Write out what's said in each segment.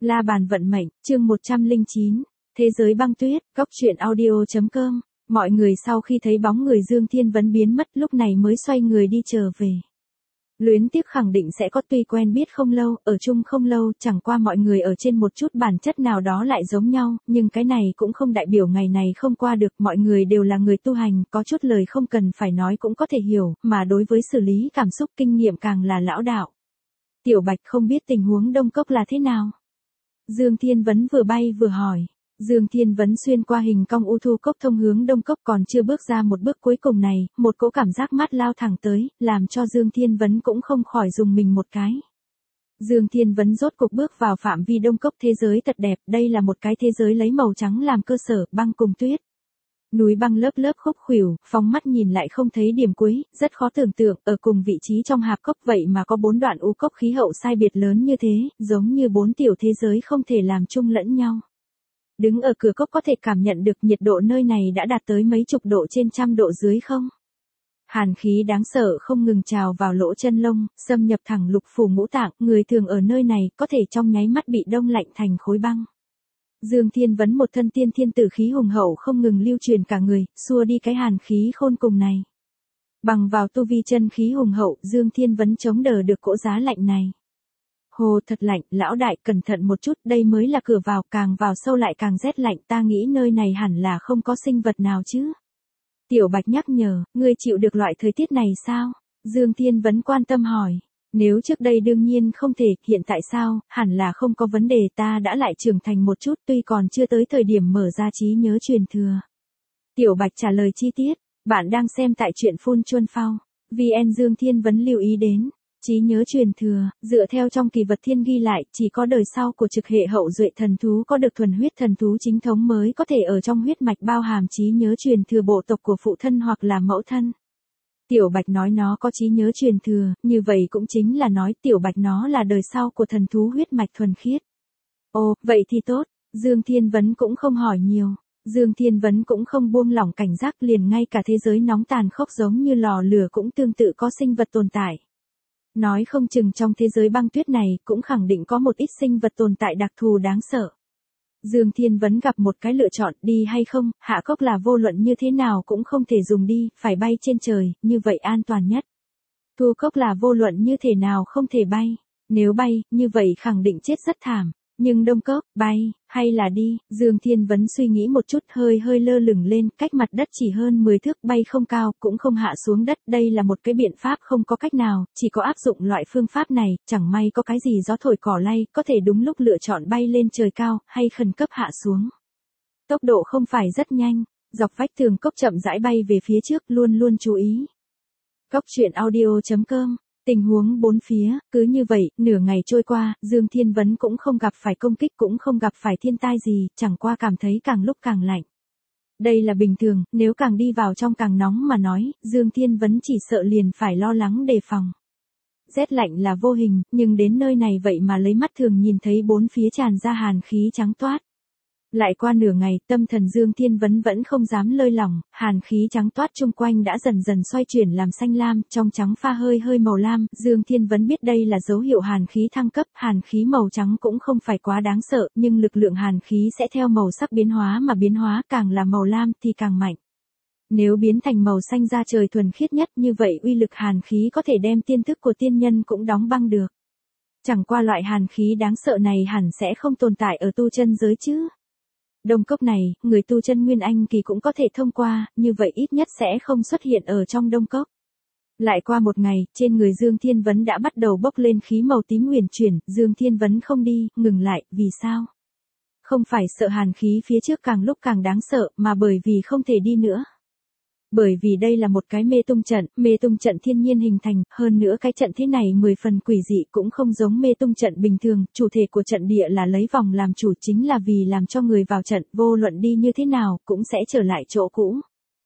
La bàn vận mệnh, chương 109, Thế giới băng tuyết, góc truyện audio.com. Mọi người sau khi thấy bóng người Dương Thiên Vấn biến mất lúc này mới xoay người đi trở về. Luyến tiếc khẳng định sẽ có, tuy quen biết không lâu, ở chung không lâu, chẳng qua mọi người ở trên một chút bản chất nào đó lại giống nhau, nhưng cái này cũng không đại biểu ngày này không qua được, mọi người đều là người tu hành, có chút lời không cần phải nói cũng có thể hiểu, mà đối với xử lý cảm xúc kinh nghiệm càng là lão đạo. Tiểu Bạch không biết tình huống Đông Cốc là thế nào. Dương Thiên Vấn vừa bay vừa hỏi. Dương Thiên Vấn xuyên qua hình cong u thu cốc thông hướng Đông Cốc còn chưa bước ra một bước cuối cùng này, một cỗ cảm giác mát lao thẳng tới, làm cho Dương Thiên Vấn cũng không khỏi dùng mình một cái. Dương Thiên Vấn rốt cục bước vào phạm vi Đông Cốc, thế giới thật đẹp, đây là một cái thế giới lấy màu trắng làm cơ sở, băng cùng tuyết. Núi băng lớp lớp khúc khuỷu, phóng mắt nhìn lại không thấy điểm cuối, rất khó tưởng tượng, ở cùng vị trí trong hạp cốc vậy mà có 4 đoạn u cốc khí hậu sai biệt lớn như thế, giống như 4 tiểu thế giới không thể làm chung lẫn nhau. Đứng ở cửa cốc có thể cảm nhận được nhiệt độ nơi này đã đạt tới mấy chục độ trên trăm độ dưới không? Hàn khí đáng sợ không ngừng trào vào lỗ chân lông, xâm nhập thẳng lục phủ ngũ tạng, người thường ở nơi này có thể trong nháy mắt bị đông lạnh thành khối băng. Dương Thiên Vấn một thân tiên thiên tử khí hùng hậu không ngừng lưu truyền cả người, xua đi cái hàn khí khôn cùng này. Bằng vào tu vi chân khí hùng hậu, Dương Thiên Vấn chống đỡ được cỗ giá lạnh này. Hồ thật lạnh, lão đại cẩn thận một chút, đây mới là cửa vào, càng vào sâu lại càng rét lạnh, ta nghĩ nơi này hẳn là không có sinh vật nào chứ. Tiểu Bạch nhắc nhở, ngươi chịu được loại thời tiết này sao? Dương Thiên Vấn quan tâm hỏi. Nếu trước đây đương nhiên không thể, hiện tại sao, hẳn là không có vấn đề, ta đã lại trưởng thành một chút, tuy còn chưa tới thời điểm mở ra trí nhớ truyền thừa. Tiểu Bạch trả lời chi tiết, bạn đang xem tại truyện Phun Chuân Phao. VN Dương Thiên Vấn lưu ý đến, trí nhớ truyền thừa, dựa theo trong kỳ vật thiên ghi lại, chỉ có đời sau của trực hệ hậu duệ thần thú có được thuần huyết thần thú chính thống mới có thể ở trong huyết mạch bao hàm trí nhớ truyền thừa bộ tộc của phụ thân hoặc là mẫu thân. Tiểu Bạch nói nó có trí nhớ truyền thừa, như vậy cũng chính là nói Tiểu Bạch nó là đời sau của thần thú huyết mạch thuần khiết. Ồ, vậy thì tốt, Dương Thiên Vấn cũng không hỏi nhiều. Dương Thiên Vấn cũng không buông lỏng cảnh giác, liền ngay cả thế giới nóng tàn khốc giống như lò lửa cũng tương tự có sinh vật tồn tại. Nói không chừng trong thế giới băng tuyết này cũng khẳng định có một ít sinh vật tồn tại đặc thù đáng sợ. Dương Thiên Vấn gặp một cái lựa chọn, đi hay không, hạ cốc là vô luận như thế nào cũng không thể dùng đi, phải bay trên trời, như vậy an toàn nhất. Thu cốc là vô luận như thế nào không thể bay, nếu bay, như vậy khẳng định chết rất thảm. Nhưng Đông Cốc, bay, hay là đi, Dương Thiên Vấn suy nghĩ một chút, hơi lơ lửng lên, cách mặt đất chỉ hơn 10 thước, bay không cao, cũng không hạ xuống đất, đây là một cái biện pháp không có cách nào, chỉ có áp dụng loại phương pháp này, chẳng may có cái gì gió thổi cỏ lay, có thể đúng lúc lựa chọn bay lên trời cao, hay khẩn cấp hạ xuống. Tốc độ không phải rất nhanh, dọc vách tường cốc chậm rãi bay về phía trước, luôn luôn chú ý. Góc truyện audio.com. Tình huống bốn phía, cứ như vậy, nửa ngày trôi qua, Dương Thiên Vấn cũng không gặp phải công kích, cũng không gặp phải thiên tai gì, chẳng qua cảm thấy càng lúc càng lạnh. Đây là bình thường, nếu càng đi vào trong càng nóng mà nói, Dương Thiên Vấn chỉ sợ liền phải lo lắng đề phòng. Rét lạnh là vô hình, nhưng đến nơi này vậy mà lấy mắt thường nhìn thấy bốn phía tràn ra hàn khí trắng toát. Lại qua nửa ngày, tâm thần Dương Thiên Vấn vẫn không dám lơi lỏng, hàn khí trắng toát chung quanh đã dần dần xoay chuyển làm xanh lam, trong trắng pha hơi màu lam, Dương Thiên Vấn biết đây là dấu hiệu hàn khí thăng cấp, hàn khí màu trắng cũng không phải quá đáng sợ, nhưng lực lượng hàn khí sẽ theo màu sắc biến hóa mà biến hóa, càng là màu lam thì càng mạnh. Nếu biến thành màu xanh da trời thuần khiết nhất như vậy uy lực hàn khí có thể đem tiên thức của tiên nhân cũng đóng băng được. Chẳng qua loại hàn khí đáng sợ này hẳn sẽ không tồn tại ở tu chân giới chứ. Đông Cốc này, người tu chân Nguyên Anh kỳ cũng có thể thông qua, như vậy ít nhất sẽ không xuất hiện ở trong Đông Cốc. Lại qua một ngày, trên người Dương Thiên Vấn đã bắt đầu bốc lên khí màu tím huyền chuyển, Dương Thiên Vấn không đi, ngừng lại, vì sao? Không phải sợ hàn khí phía trước càng lúc càng đáng sợ, mà bởi vì không thể đi nữa. Bởi vì đây là một cái mê tung trận thiên nhiên hình thành, hơn nữa cái trận thế này 10 phần quỷ dị cũng không giống mê tung trận bình thường, chủ thể của trận địa là lấy vòng làm chủ chính là vì làm cho người vào trận, vô luận đi như thế nào, cũng sẽ trở lại chỗ cũ.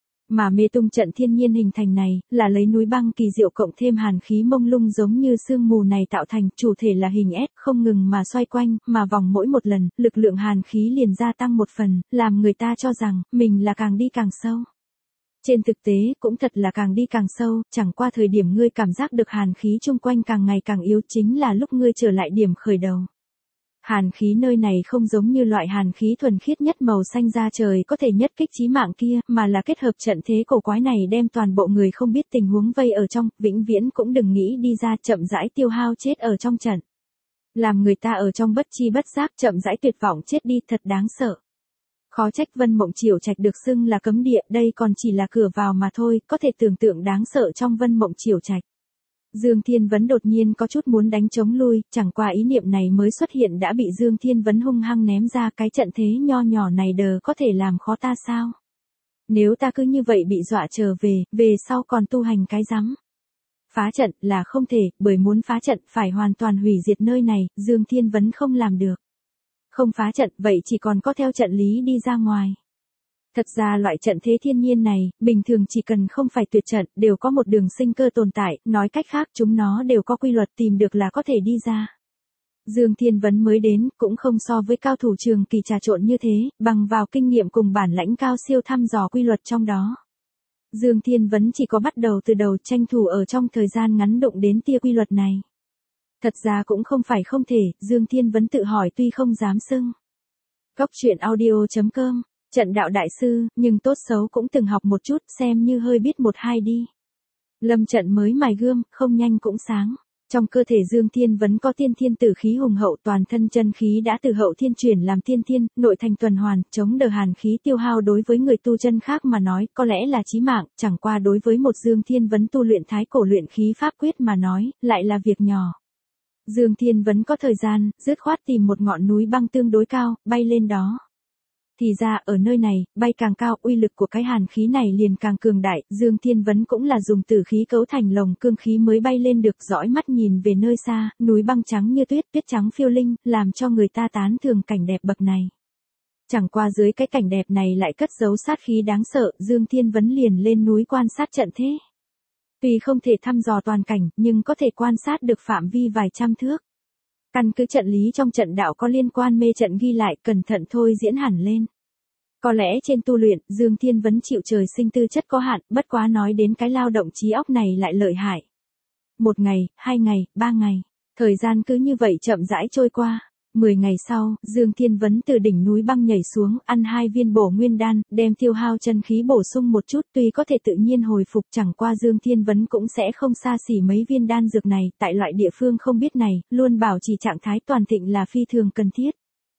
Mà mê tung trận thiên nhiên hình thành này, là lấy núi băng kỳ diệu cộng thêm hàn khí mông lung giống như sương mù này tạo thành, chủ thể là hình S, không ngừng mà xoay quanh, mà vòng mỗi một lần, lực lượng hàn khí liền gia tăng một phần, làm người ta cho rằng, mình là càng đi càng sâu. Trên thực tế, cũng thật là càng đi càng sâu, chẳng qua thời điểm ngươi cảm giác được hàn khí chung quanh càng ngày càng yếu chính là lúc ngươi trở lại điểm khởi đầu. Hàn khí nơi này không giống như loại hàn khí thuần khiết nhất màu xanh da trời có thể nhất kích chí mạng kia, mà là kết hợp trận thế cổ quái này đem toàn bộ người không biết tình huống vây ở trong, vĩnh viễn cũng đừng nghĩ đi ra, chậm rãi tiêu hao chết ở trong trận. Làm người ta ở trong bất chi bất giác chậm rãi tuyệt vọng chết đi, thật đáng sợ. Khó trách Vân Mộng Chiểu Trạch được xưng là cấm địa, đây còn chỉ là cửa vào mà thôi, có thể tưởng tượng đáng sợ trong Vân Mộng Chiểu Trạch. Dương Thiên Vấn đột nhiên có chút muốn đánh chống lui, chẳng qua ý niệm này mới xuất hiện đã bị Dương Thiên Vấn hung hăng ném ra, cái trận thế nho nhỏ này đờ có thể làm khó ta sao? Nếu ta cứ như vậy bị dọa trở về sau còn tu hành cái rắm. Phá trận là không thể, bởi muốn phá trận phải hoàn toàn hủy diệt nơi này, Dương Thiên Vấn không làm được. Không phá trận vậy chỉ còn có theo trận lý đi ra ngoài. Thật ra loại trận thế thiên nhiên này, bình thường chỉ cần không phải tuyệt trận, đều có một đường sinh cơ tồn tại, nói cách khác chúng nó đều có quy luật tìm được là có thể đi ra. Dương Thiên Vấn mới đến, cũng không so với cao thủ trường kỳ trà trộn như thế, bằng vào kinh nghiệm cùng bản lãnh cao siêu thăm dò quy luật trong đó. Dương Thiên Vấn chỉ có bắt đầu từ đầu tranh thủ ở trong thời gian ngắn đụng đến tia quy luật này. Thật ra cũng không phải không thể, Dương Thiên Vấn tự hỏi tuy không dám xưng. Goctruyện.audio.com, trận đạo đại sư, nhưng tốt xấu cũng từng học một chút, xem như hơi biết một hai đi. Lâm trận mới mài gươm, không nhanh cũng sáng. Trong cơ thể Dương Thiên Vấn có tiên thiên tử khí hùng hậu, toàn thân chân khí đã từ hậu thiên chuyển làm tiên thiên, nội thành tuần hoàn, chống đỡ hàn khí tiêu hao đối với người tu chân khác mà nói, có lẽ là chí mạng, chẳng qua đối với một Dương Thiên Vấn tu luyện thái cổ luyện khí pháp quyết mà nói, lại là việc nhỏ. Dương Thiên Vấn có thời gian, dứt khoát tìm một ngọn núi băng tương đối cao, bay lên đó. Thì ra ở nơi này, bay càng cao, uy lực của cái hàn khí này liền càng cường đại, Dương Thiên Vấn cũng là dùng tử khí cấu thành lồng cương khí mới bay lên được, dõi mắt nhìn về nơi xa, núi băng trắng như tuyết, tuyết trắng phiêu linh, làm cho người ta tán thưởng cảnh đẹp bậc này. Chẳng qua dưới cái cảnh đẹp này lại cất giấu sát khí đáng sợ, Dương Thiên Vấn liền lên núi quan sát trận thế. Tuy không thể thăm dò toàn cảnh, nhưng có thể quan sát được phạm vi vài trăm thước. Căn cứ trận lý trong trận đạo có liên quan mê trận ghi lại, cẩn thận thôi diễn hẳn lên. Có lẽ trên tu luyện, Dương Thiên Vấn chịu trời sinh tư chất có hạn, bất quá nói đến cái lao động trí óc này lại lợi hại. 1 ngày, 2 ngày, 3 ngày, thời gian cứ như vậy chậm rãi trôi qua. 10 ngày sau, Dương Thiên Vấn từ đỉnh núi băng nhảy xuống, ăn 2 viên bổ nguyên đan, đem tiêu hao chân khí bổ sung một chút, tuy có thể tự nhiên hồi phục, chẳng qua Dương Thiên Vấn cũng sẽ không xa xỉ mấy viên đan dược này, tại loại địa phương không biết này, luôn bảo trì trạng thái toàn thịnh là phi thường cần thiết.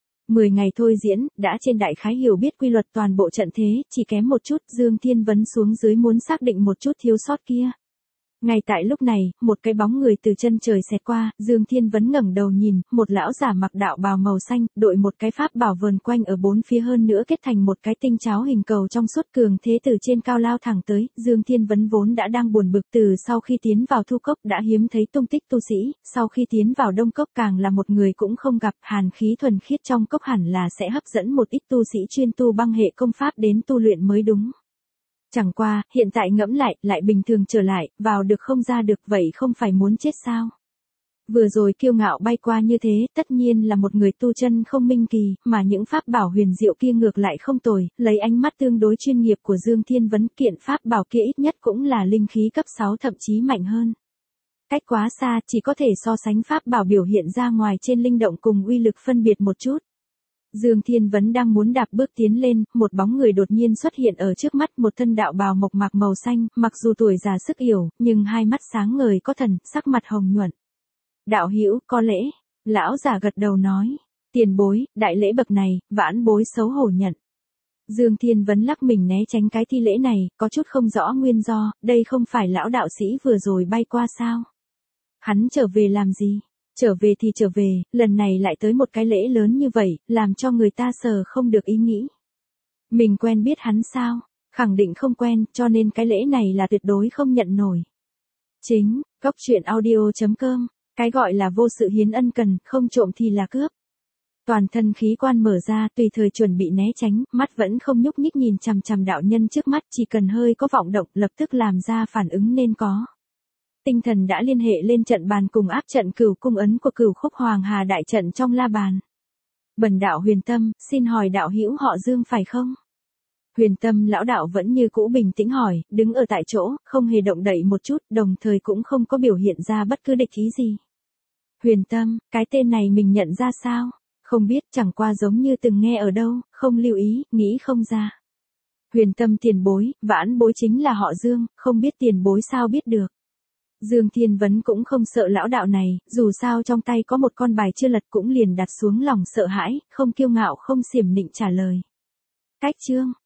10 ngày thôi diễn, đã trên đại khái hiểu biết quy luật toàn bộ trận thế, chỉ kém một chút, Dương Thiên Vấn xuống dưới muốn xác định một chút thiếu sót kia. Ngay tại lúc này, một cái bóng người từ chân trời xẹt qua, Dương Thiên Vấn ngẩng đầu nhìn, một lão giả mặc đạo bào màu xanh, đội một cái pháp bảo vờn quanh ở bốn phía hơn nữa kết thành một cái tinh cháo hình cầu trong suốt cường thế từ trên cao lao thẳng tới, Dương Thiên Vấn vốn đã đang buồn bực từ sau khi tiến vào Thu Cốc đã hiếm thấy tung tích tu sĩ, sau khi tiến vào Đông Cốc càng là một người cũng không gặp, hàn khí thuần khiết trong cốc hẳn là sẽ hấp dẫn một ít tu sĩ chuyên tu băng hệ công pháp đến tu luyện mới đúng. Chẳng qua, hiện tại ngẫm lại bình thường trở lại, vào được không ra được, vậy không phải muốn chết sao? Vừa rồi kiêu ngạo bay qua như thế, tất nhiên là một người tu chân không minh kỳ, mà những pháp bảo huyền diệu kia ngược lại không tồi, lấy ánh mắt tương đối chuyên nghiệp của Dương Thiên Vấn, kiện pháp bảo kia ít nhất cũng là linh khí cấp 6 thậm chí mạnh hơn. Cách quá xa, chỉ có thể so sánh pháp bảo biểu hiện ra ngoài trên linh động cùng uy lực phân biệt một chút. Dương Thiên Vấn đang muốn đạp bước tiến lên, một bóng người đột nhiên xuất hiện ở trước mắt, một thân đạo bào mộc mạc màu xanh, mặc dù tuổi già sức yểu, nhưng hai mắt sáng ngời có thần, sắc mặt hồng nhuận. Đạo hữu, có lễ, lão già gật đầu nói, tiền bối, đại lễ bậc này, vãn bối xấu hổ nhận. Dương Thiên Vấn lắc mình né tránh cái thi lễ này, có chút không rõ nguyên do, đây không phải lão đạo sĩ vừa rồi bay qua sao? Hắn trở về làm gì? Trở về thì trở về, lần này lại tới một cái lễ lớn như vậy, làm cho người ta sờ không được ý nghĩ. Mình quen biết hắn sao? Khẳng định không quen, cho nên cái lễ này là tuyệt đối không nhận nổi. Chính, Goctruyện.audio.com, cái gọi là vô sự hiến ân cần, không trộm thì là cướp. Toàn thân khí quan mở ra, tùy thời chuẩn bị né tránh, mắt vẫn không nhúc nhích nhìn chằm chằm đạo nhân trước mắt, chỉ cần hơi có vọng động, lập tức làm ra phản ứng nên có. Tinh thần đã liên hệ lên trận bàn cùng áp trận Cửu cung ấn của Cửu Khúc Hoàng Hà đại trận trong la bàn. Bần đạo Huyền Tâm, xin hỏi đạo hữu họ Dương phải không? Huyền Tâm lão đạo vẫn như cũ bình tĩnh hỏi, đứng ở tại chỗ, không hề động đậy một chút, đồng thời cũng không có biểu hiện ra bất cứ địch ý gì. Huyền Tâm, cái tên này mình nhận ra sao? Không biết, chẳng qua giống như từng nghe ở đâu, không lưu ý, nghĩ không ra. Huyền Tâm tiền bối, vãn bối chính là họ Dương, không biết tiền bối sao biết được. Dương Thiên Vấn cũng không sợ lão đạo này, dù sao trong tay có một con bài chưa lật cũng liền đặt xuống lòng sợ hãi, không kiêu ngạo không xiểm nịnh trả lời. Cách chương.